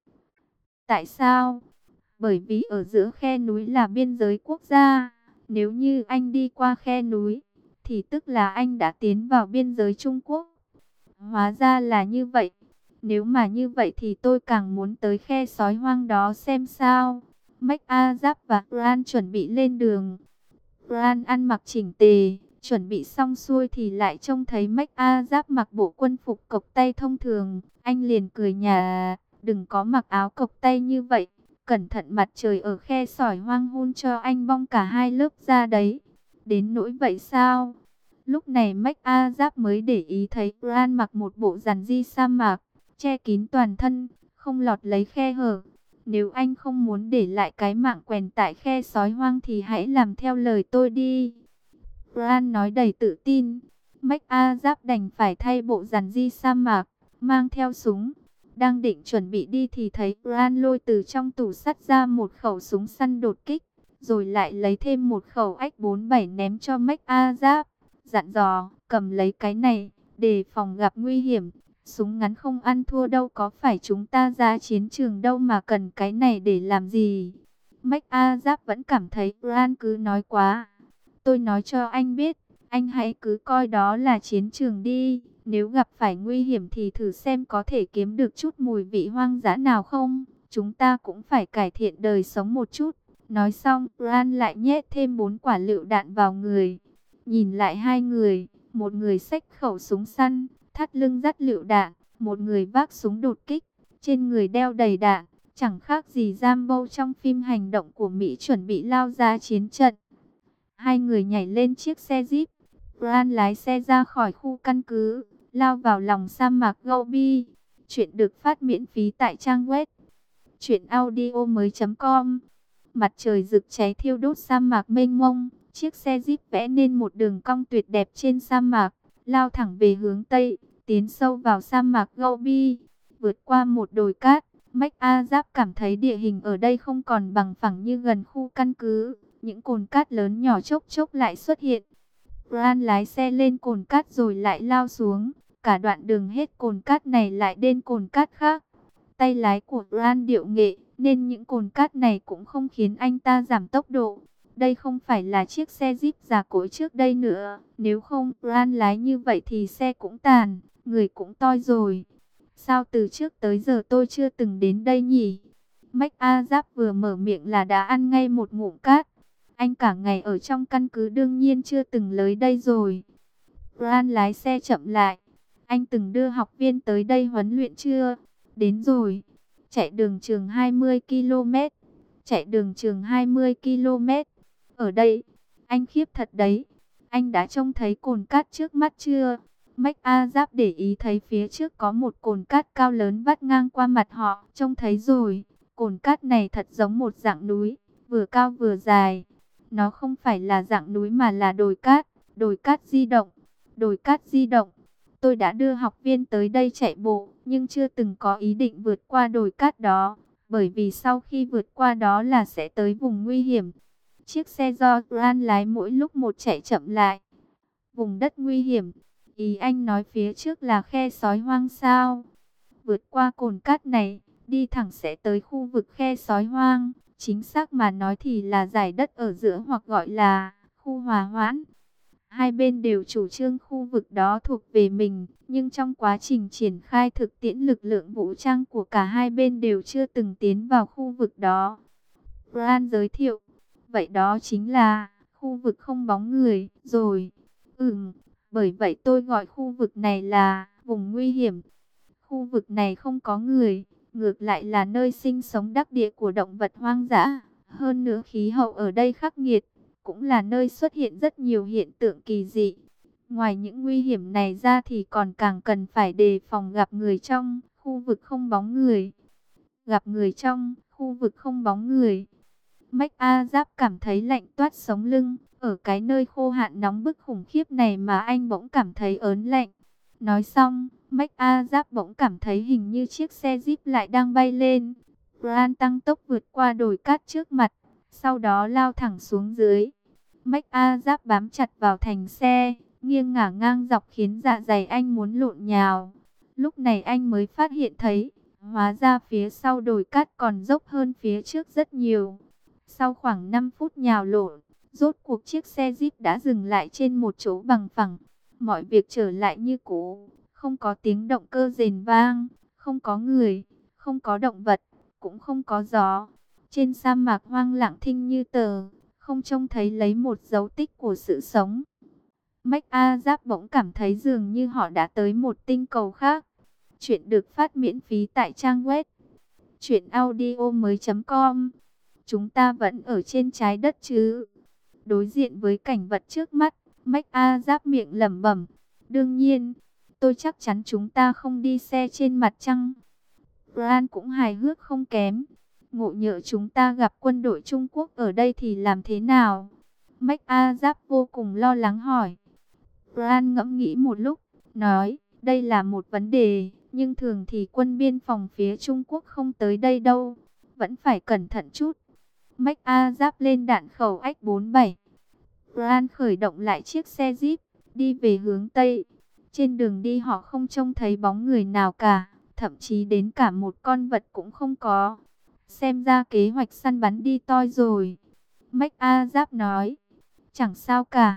Tại sao? Bởi vì ở giữa khe núi là biên giới quốc gia. Nếu như anh đi qua khe núi, thì tức là anh đã tiến vào biên giới Trung Quốc. Hóa ra là như vậy. Nếu mà như vậy thì tôi càng muốn tới khe sói hoang đó xem sao. Mách A Giáp và Bran chuẩn bị lên đường. Bran ăn mặc chỉnh tề, chuẩn bị xong xuôi thì lại trông thấy Mách A Giáp mặc bộ quân phục cộc tay thông thường. Anh liền cười nhả, đừng có mặc áo cộc tay như vậy. Cẩn thận mặt trời ở khe sỏi hoang hun cho anh bong cả hai lớp da đấy. Đến nỗi vậy sao? Lúc này Mách A Giáp mới để ý thấy Bran mặc một bộ giản di sa mạc, che kín toàn thân, không lọt lấy khe hở. Nếu anh không muốn để lại cái mạng quèn tại khe sói hoang thì hãy làm theo lời tôi đi. Bran nói đầy tự tin. Mách A Giáp đành phải thay bộ giản di sa mạc, mang theo súng. Đang định chuẩn bị đi thì thấy Bran lôi từ trong tủ sắt ra một khẩu súng săn đột kích, rồi lại lấy thêm một khẩu ách bốn bảy ném cho Mách A Giáp. Dặn dò, cầm lấy cái này, đề phòng gặp nguy hiểm. Súng ngắn không ăn thua đâu, có phải chúng ta ra chiến trường đâu mà cần cái này để làm gì? Mách A Giáp vẫn cảm thấy Bran cứ nói quá. Tôi nói cho anh biết, Anh hãy cứ coi đó là chiến trường đi. Nếu gặp phải nguy hiểm thì thử xem có thể kiếm được chút mùi vị hoang dã nào không. Chúng ta cũng phải cải thiện đời sống một chút. Nói xong, Ran lại nhét thêm bốn quả lựu đạn vào người. Nhìn lại hai người, một người xách khẩu súng săn, thắt lưng dắt lựu đạn, một người vác súng đột kích, trên người đeo đầy đạn, chẳng khác gì Rambo trong phim hành động của Mỹ chuẩn bị lao ra chiến trận. Hai người nhảy lên chiếc xe Jeep, Ran lái xe ra khỏi khu căn cứ, lao vào lòng sa mạc Gobi. Chuyện được phát miễn phí tại trang web truyện audio mới chấm com. Mặt trời rực cháy thiêu đốt sa mạc mênh mông, chiếc xe Jeep vẽ nên một đường cong tuyệt đẹp trên sa mạc, lao thẳng về hướng Tây, tiến sâu vào sa mạc Gobi. Vượt qua một đồi cát, MacArthur cảm thấy địa hình ở đây không còn bằng phẳng như gần khu căn cứ. Những cồn cát lớn nhỏ chốc chốc lại xuất hiện. Ran lái xe lên cồn cát rồi lại lao xuống. Cả đoạn đường hết cồn cát này lại đến cồn cát khác. Tay lái của Ran điệu nghệ, nên những cồn cát này cũng không khiến anh ta giảm tốc độ. Đây không phải là chiếc xe Jeep già cỗi trước đây nữa. Nếu không Ran lái như vậy thì xe cũng tàn, người cũng toi rồi. Sao từ trước tới giờ tôi chưa từng đến đây nhỉ? MacArthur vừa mở miệng là đã ăn ngay một ngụm cát. Anh cả ngày ở trong căn cứ đương nhiên chưa từng tới đây rồi. Ran lái xe chậm lại. Anh từng đưa học viên tới đây huấn luyện chưa? Đến rồi. Chạy đường trường hai mươi ki lô mét. Chạy đường trường hai mươi ki lô mét. Ở đây, anh khiếp thật đấy. Anh đã trông thấy cồn cát trước mắt chưa? MacArthur để ý thấy phía trước có một cồn cát cao lớn vắt ngang qua mặt họ. Trông thấy rồi, cồn cát này thật giống một dạng núi, vừa cao vừa dài. Nó không phải là dạng núi mà là đồi cát, đồi cát di động, đồi cát di động. Tôi đã đưa học viên tới đây chạy bộ, nhưng chưa từng có ý định vượt qua đồi cát đó, bởi vì sau khi vượt qua đó là sẽ tới vùng nguy hiểm. Chiếc xe do Ran lái mỗi lúc một chạy chậm lại. Vùng đất nguy hiểm, ý anh nói phía trước là khe sói hoang sao? Vượt qua cồn cát này, đi thẳng sẽ tới khu vực khe sói hoang. Chính xác mà nói thì là giải đất ở giữa hoặc gọi là khu hòa hoãn. Hai bên đều chủ trương khu vực đó thuộc về mình, nhưng trong quá trình triển khai thực tiễn lực lượng vũ trang của cả hai bên đều chưa từng tiến vào khu vực đó. Ran giới thiệu, vậy đó chính là khu vực không bóng người rồi. Ừm, bởi vậy tôi gọi khu vực này là vùng nguy hiểm. Khu vực này không có người, ngược lại là nơi sinh sống đắc địa của động vật hoang dã. Hơn nữa khí hậu ở đây khắc nghiệt, cũng là nơi xuất hiện rất nhiều hiện tượng kỳ dị. Ngoài những nguy hiểm này ra thì còn càng cần phải đề phòng gặp người trong khu vực không bóng người. Gặp người trong khu vực không bóng người. MacArthur cảm thấy lạnh toát sống lưng. Ở cái nơi khô hạn nóng bức khủng khiếp này mà anh bỗng cảm thấy ớn lạnh. Nói xong, MacArthur bỗng cảm thấy hình như chiếc xe Jeep lại đang bay lên. Ran tăng tốc vượt qua đồi cát trước mặt, sau đó lao thẳng xuống dưới. MacArthur bám chặt vào thành xe, nghiêng ngả ngang dọc khiến dạ dày anh muốn lộn nhào. Lúc này anh mới phát hiện thấy, hóa ra phía sau đồi cát còn dốc hơn phía trước rất nhiều. Sau khoảng năm phút nhào lộn, rốt cuộc chiếc xe Jeep đã dừng lại trên một chỗ bằng phẳng. Mọi việc trở lại như cũ, không có tiếng động cơ rền vang, không có người, không có động vật, cũng không có gió. Trên sa mạc hoang lặng thinh như tờ, không trông thấy lấy một dấu tích của sự sống. MacArthur bỗng cảm thấy dường như họ đã tới một tinh cầu khác. Chuyện được phát miễn phí tại trang web truyện audio mới chấm com. Chúng ta vẫn ở trên trái đất chứ? Đối diện với cảnh vật trước mắt, MacArthur miệng lẩm bẩm. Đương nhiên, tôi chắc chắn chúng ta không đi xe trên mặt trăng. Ran cũng hài hước không kém. Ngộ nhỡ chúng ta gặp quân đội Trung Quốc ở đây thì làm thế nào? MacArthur vô cùng lo lắng hỏi. Ran ngẫm nghĩ một lúc, nói, đây là một vấn đề, nhưng thường thì quân biên phòng phía Trung Quốc không tới đây đâu. Vẫn phải cẩn thận chút. MacArthur lên đạn khẩu ích bốn mươi bảy. Ran khởi động lại chiếc xe Jeep, đi về hướng Tây. Trên đường đi họ không trông thấy bóng người nào cả, thậm chí đến cả một con vật cũng không có. Xem ra kế hoạch săn bắn đi toi rồi. MacArthur nói, chẳng sao cả.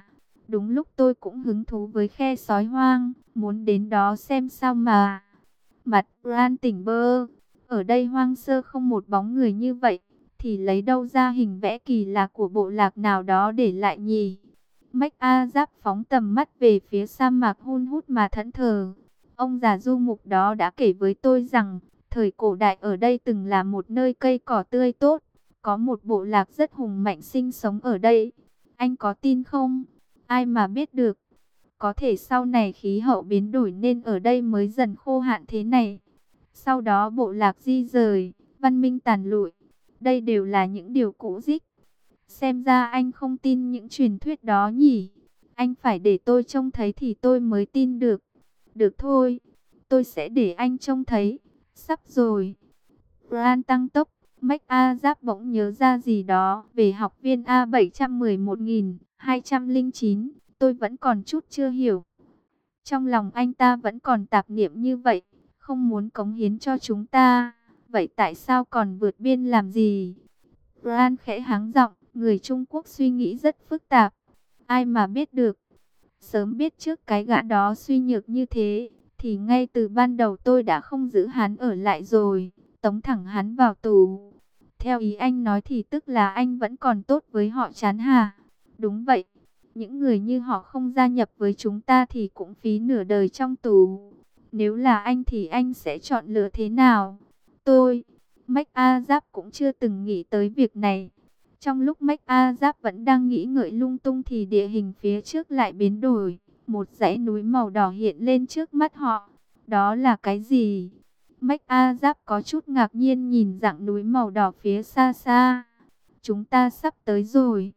Đúng lúc tôi cũng hứng thú với khe sói hoang, muốn đến đó xem sao mà. Mặt Ran tỉnh bơ, ở đây hoang sơ không một bóng người như vậy, thì lấy đâu ra hình vẽ kỳ lạ của bộ lạc nào đó để lại nhỉ? Mách A Giáp phóng tầm mắt về phía sa mạc hun hút mà thẫn thờ. Ông già du mục đó đã kể với tôi rằng, thời cổ đại ở đây từng là một nơi cây cỏ tươi tốt, có một bộ lạc rất hùng mạnh sinh sống ở đây. Anh có tin không? Ai mà biết được. Có thể sau này khí hậu biến đổi nên ở đây mới dần khô hạn thế này. Sau đó bộ lạc di rời, văn minh tàn lụi. Đây đều là những điều cũ rích. Xem ra anh không tin những truyền thuyết đó nhỉ. Anh phải để tôi trông thấy thì tôi mới tin được. Được thôi, tôi sẽ để anh trông thấy. Sắp rồi. Bran tăng tốc. Mách A Giáp bỗng nhớ ra gì đó về học viên A bảy một một hai không chín. Tôi vẫn còn chút chưa hiểu. Trong lòng anh ta vẫn còn tạp niệm như vậy, không muốn cống hiến cho chúng ta. Vậy tại sao còn vượt biên làm gì? Bran khẽ háng giọng, người Trung Quốc suy nghĩ rất phức tạp. Ai mà biết được. Sớm biết trước cái gã đó suy nhược như thế, thì ngay từ ban đầu tôi đã không giữ hắn ở lại rồi, tống thẳng hắn vào tù. Theo ý anh nói thì tức là anh vẫn còn tốt với họ chán hả? Đúng vậy. Những người như họ không gia nhập với chúng ta thì cũng phí nửa đời trong tù. Nếu là anh thì anh sẽ chọn lựa thế nào? Tôi, Mách A Giáp cũng chưa từng nghĩ tới việc này. Trong lúc Mách A Giáp vẫn đang nghĩ ngợi lung tung thì địa hình phía trước lại biến đổi. Một dãy núi màu đỏ hiện lên trước mắt họ. Đó là cái gì? Mách A Giáp có chút ngạc nhiên nhìn dãy núi màu đỏ phía xa xa. Chúng ta sắp tới rồi.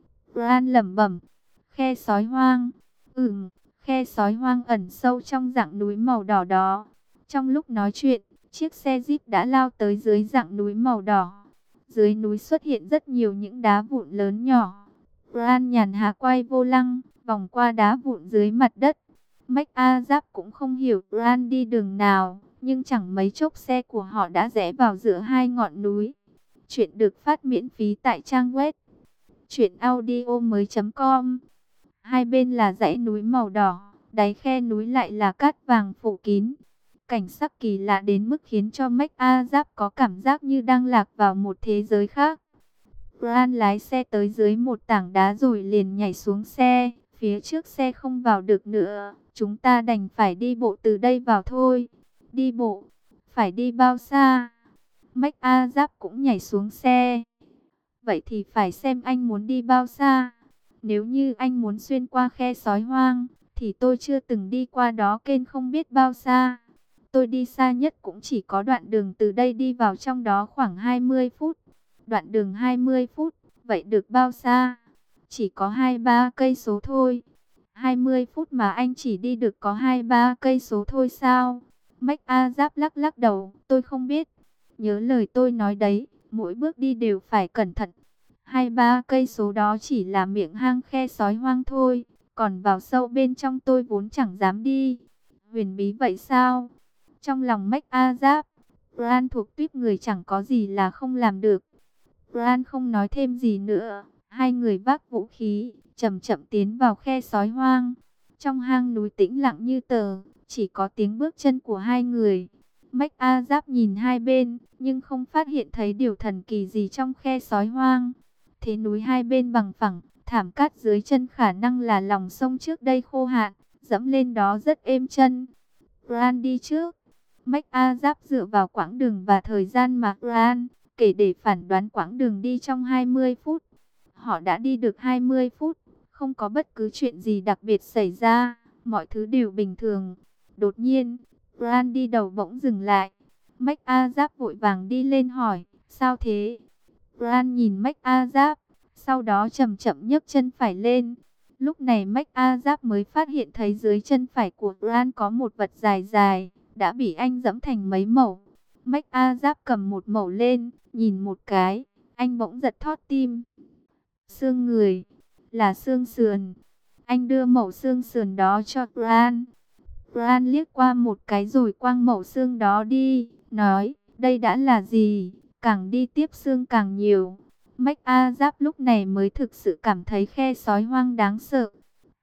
Bran lẩm bẩm. Khe sói hoang. Ừm, khe sói hoang ẩn sâu trong dãy núi màu đỏ đó. Trong lúc nói chuyện, chiếc xe Jeep đã lao tới dưới dãy núi màu đỏ. Dưới núi xuất hiện rất nhiều những đá vụn lớn nhỏ. Bran nhàn hạ quay vô lăng, vòng qua đá vụn dưới mặt đất. Mách A Giáp cũng không hiểu Bran đi đường nào, nhưng chẳng mấy chốc xe của họ đã rẽ vào giữa hai ngọn núi. Chuyện được phát miễn phí tại trang web truyện audio mới chấm com. Hai bên là dãy núi màu đỏ, đáy khe núi lại là cát vàng phủ kín. Cảnh sắc kỳ lạ đến mức khiến cho Mách A Giáp có cảm giác như đang lạc vào một thế giới khác. Bran lái xe tới dưới một tảng đá rồi liền nhảy xuống xe. Phía trước xe không vào được nữa, chúng ta đành phải đi bộ từ đây vào thôi. Đi bộ? Phải đi bao xa? Mách A Giáp cũng nhảy xuống xe. Vậy thì phải xem anh muốn đi bao xa. Nếu như anh muốn xuyên qua khe sói hoang, thì tôi chưa từng đi qua đó kênh không biết bao xa. Tôi đi xa nhất cũng chỉ có đoạn đường từ đây đi vào trong đó khoảng hai mươi phút. Đoạn đường hai mươi phút, vậy được bao xa? Chỉ có hai ba cây số thôi. hai mươi phút mà anh chỉ đi được có hai ba cây số thôi sao? Mách A Giáp lắc lắc đầu, tôi không biết. Nhớ lời tôi nói đấy, mỗi bước đi đều phải cẩn thận. Hai ba cây số đó chỉ là miệng hang khe sói hoang thôi, còn vào sâu bên trong tôi vốn chẳng dám đi. Huyền bí vậy sao? Trong lòng Mách A Giáp, Bran thuộc tuýp người chẳng có gì là không làm được. Bran không nói thêm gì nữa, hai người vác vũ khí, chậm chậm tiến vào khe sói hoang. Trong hang núi tĩnh lặng như tờ, chỉ có tiếng bước chân của hai người. Mách A Giáp nhìn hai bên, nhưng không phát hiện thấy điều thần kỳ gì trong khe sói hoang. Thế núi hai bên bằng phẳng, thảm cát dưới chân khả năng là lòng sông trước đây khô hạn, dẫm lên đó rất êm chân. Bran đi trước. Mách A Giáp dựa vào quãng đường và thời gian mà Bran kể để phản đoán quãng đường đi trong hai mươi phút. Họ đã đi được hai mươi phút, không có bất cứ chuyện gì đặc biệt xảy ra, mọi thứ đều bình thường. Đột nhiên, Bran đi đầu bỗng dừng lại. Mách A Giáp vội vàng đi lên hỏi, sao thế? Bran nhìn Mách A Giáp, sau đó chậm chậm nhấc chân phải lên. Lúc này Mách A Giáp mới phát hiện thấy dưới chân phải của Bran có một vật dài dài, đã bị anh dẫm thành mấy mẩu. Mách A Giáp cầm một mẩu lên, nhìn một cái, anh bỗng giật thót tim. Xương người, là xương sườn. Anh đưa mẩu xương sườn đó cho Bran. Bran liếc qua một cái rồi quăng mẩu xương đó đi, nói, đây đã là gì? Càng đi tiếp xương càng nhiều. Mách A Giáp lúc này mới thực sự cảm thấy khe sói hoang đáng sợ.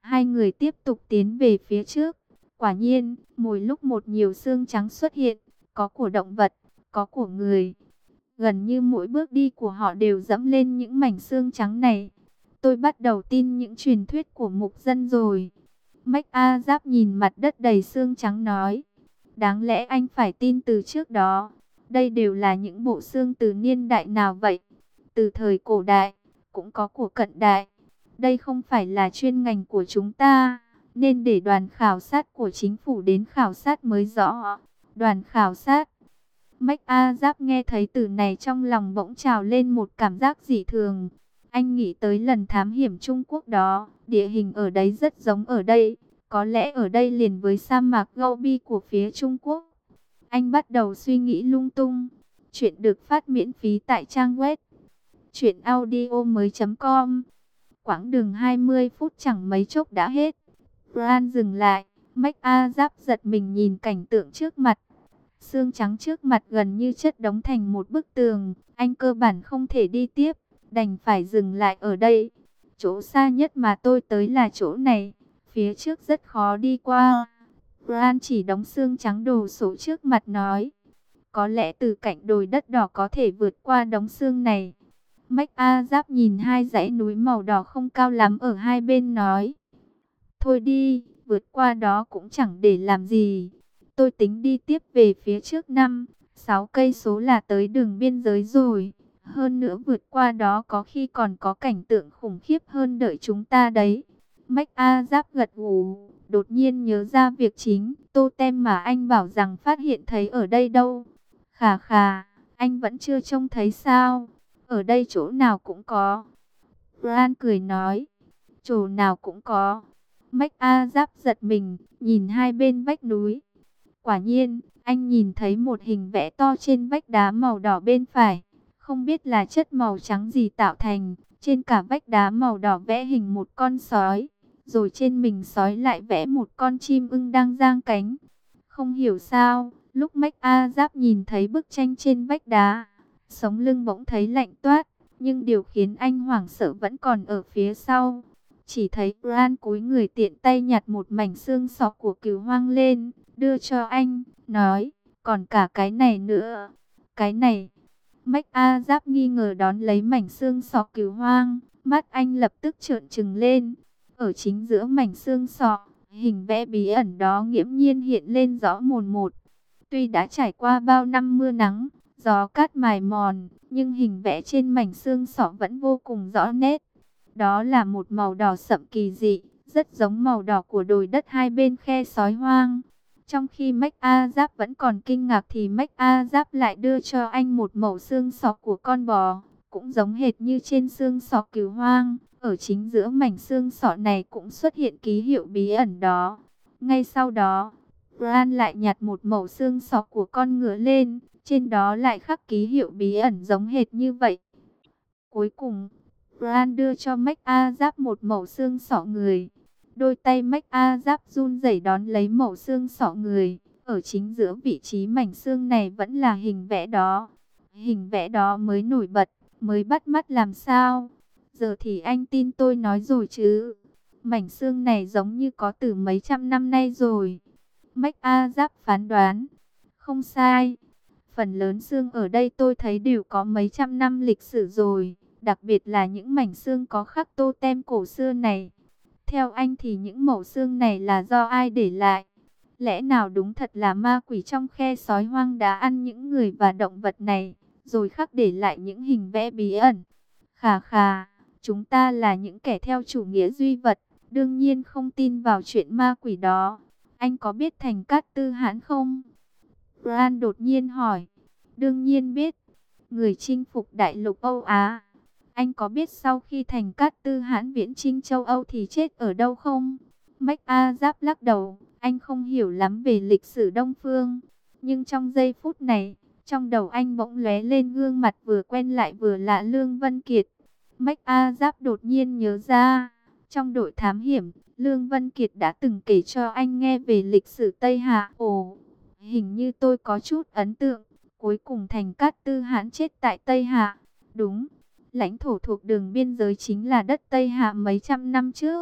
Hai người tiếp tục tiến về phía trước. Quả nhiên, mỗi lúc một nhiều xương trắng xuất hiện, có của động vật, có của người. Gần như mỗi bước đi của họ đều dẫm lên những mảnh xương trắng này. Tôi bắt đầu tin những truyền thuyết của mục dân rồi. Mách A Giáp nhìn mặt đất đầy xương trắng nói. Đáng lẽ anh phải tin từ trước đó. Đây đều là những bộ xương từ niên đại nào vậy? Từ thời cổ đại, cũng có của cận đại. Đây không phải là chuyên ngành của chúng ta, nên để đoàn khảo sát của chính phủ đến khảo sát mới rõ. Đoàn khảo sát. Mách A Giáp nghe thấy từ này trong lòng bỗng trào lên một cảm giác dị thường. Anh nghĩ tới lần thám hiểm Trung Quốc đó, địa hình ở đấy rất giống ở đây. Có lẽ ở đây liền với sa mạc Gobi của phía Trung Quốc. Anh bắt đầu suy nghĩ lung tung. Chuyện được phát miễn phí tại trang web truyện audio mới chấm com. Quãng đường hai mươi phút chẳng mấy chốc đã hết. Brian dừng lại. Mách A Giáp giật mình nhìn cảnh tượng trước mặt. Xương trắng trước mặt gần như chất đống thành một bức tường. Anh cơ bản không thể đi tiếp, đành phải dừng lại ở đây. Chỗ xa nhất mà tôi tới là chỗ này. Phía trước rất khó đi qua. Brian chỉ đống xương trắng đồ sộ trước mặt nói. Có lẽ từ cạnh đồi đất đỏ có thể vượt qua đống xương này. Mách A Giáp nhìn hai dãy núi màu đỏ không cao lắm ở hai bên nói. Thôi đi, vượt qua đó cũng chẳng để làm gì. Tôi tính đi tiếp về phía trước năm, sáu cây số là tới đường biên giới rồi. Hơn nữa vượt qua đó có khi còn có cảnh tượng khủng khiếp hơn đợi chúng ta đấy. Mách A Giáp gật gù, đột nhiên nhớ ra việc chính, totem mà anh bảo rằng phát hiện thấy ở đây đâu. Khà khà, anh vẫn chưa trông thấy sao? Ở đây chỗ nào cũng có. Brian cười nói, chỗ nào cũng có. Mách A Giáp giật mình, nhìn hai bên vách núi. Quả nhiên, anh nhìn thấy một hình vẽ to trên vách đá màu đỏ bên phải. Không biết là chất màu trắng gì tạo thành. Trên cả vách đá màu đỏ vẽ hình một con sói. Rồi trên mình sói lại vẽ một con chim ưng đang giang cánh. Không hiểu sao, lúc Mách A Giáp nhìn thấy bức tranh trên vách đá, sống lưng bỗng thấy lạnh toát. Nhưng điều khiến anh hoảng sợ vẫn còn ở phía sau. Chỉ thấy Brian cúi người tiện tay nhặt một mảnh xương sọ của cừu hoang lên, đưa cho anh, nói, còn cả cái này nữa. Cái này, Mách A Giáp nghi ngờ đón lấy mảnh xương sọ cừu hoang, mắt anh lập tức trợn trừng lên. Ở chính giữa mảnh xương sọ, hình vẽ bí ẩn đó nghiễm nhiên hiện lên rõ mồn một. Tuy đã trải qua bao năm mưa nắng, gió cát mài mòn, nhưng hình vẽ trên mảnh xương sọ vẫn vô cùng rõ nét. Đó là một màu đỏ sậm kỳ dị, rất giống màu đỏ của đồi đất hai bên khe sói hoang. Trong khi Mách A Giáp vẫn còn kinh ngạc thì Mách A Giáp lại đưa cho anh một mẩu xương sọ của con bò, cũng giống hệt như trên xương sọ cừu hoang. Ở chính giữa mảnh xương sọ này cũng xuất hiện ký hiệu bí ẩn đó. Ngay sau đó, Brian lại nhặt một mẩu xương sọ của con ngựa lên, trên đó lại khắc ký hiệu bí ẩn giống hệt như vậy. Cuối cùng, Brian đưa cho Mách A Giáp một mẩu xương sọ người. Đôi tay Mách A Giáp run rẩy đón lấy mẩu xương sọ người. Ở chính giữa vị trí mảnh xương này vẫn là hình vẽ đó. Hình vẽ đó mới nổi bật, mới bắt mắt làm sao. Giờ thì anh tin tôi nói rồi chứ. Mảnh xương này giống như có từ mấy trăm năm nay rồi. Mách A Giáp phán đoán. Không sai. Phần lớn xương ở đây tôi thấy đều có mấy trăm năm lịch sử rồi. Đặc biệt là những mảnh xương có khắc totem cổ xưa này. Theo anh thì những mẩu xương này là do ai để lại? Lẽ nào đúng thật là ma quỷ trong khe sói hoang đã ăn những người và động vật này, rồi khắc để lại những hình vẽ bí ẩn? Khà khà, chúng ta là những kẻ theo chủ nghĩa duy vật, đương nhiên không tin vào chuyện ma quỷ đó. Anh có biết Thành Cát Tư Hãn không? Brian đột nhiên hỏi. Đương nhiên biết, người chinh phục đại lục Âu Á. Anh có biết sau khi Thành Cát Tư Hãn viễn chinh châu Âu thì chết ở đâu không? Mách A Giáp lắc đầu, anh không hiểu lắm về lịch sử Đông Phương. Nhưng trong giây phút này, trong đầu anh bỗng lóe lên gương mặt vừa quen lại vừa lạ Lương Vân Kiệt. Mách A Giáp đột nhiên nhớ ra, trong đội thám hiểm, Lương Vân Kiệt đã từng kể cho anh nghe về lịch sử Tây Hạ. Ồ, hình như tôi có chút ấn tượng. Cuối cùng Thành Cát Tư Hãn chết tại Tây Hạ. Đúng, lãnh thổ thuộc đường biên giới chính là đất Tây Hạ mấy trăm năm trước.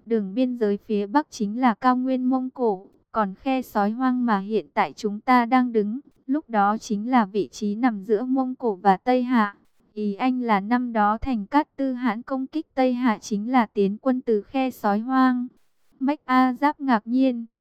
Đường biên giới phía Bắc chính là cao nguyên Mông Cổ, còn khe sói hoang mà hiện tại chúng ta đang đứng, lúc đó chính là vị trí nằm giữa Mông Cổ và Tây Hạ. Ý anh là năm đó Thành Cát Tư Hãn công kích Tây Hạ chính là tiến quân từ khe sói hoang. Mách A Giáp ngạc nhiên.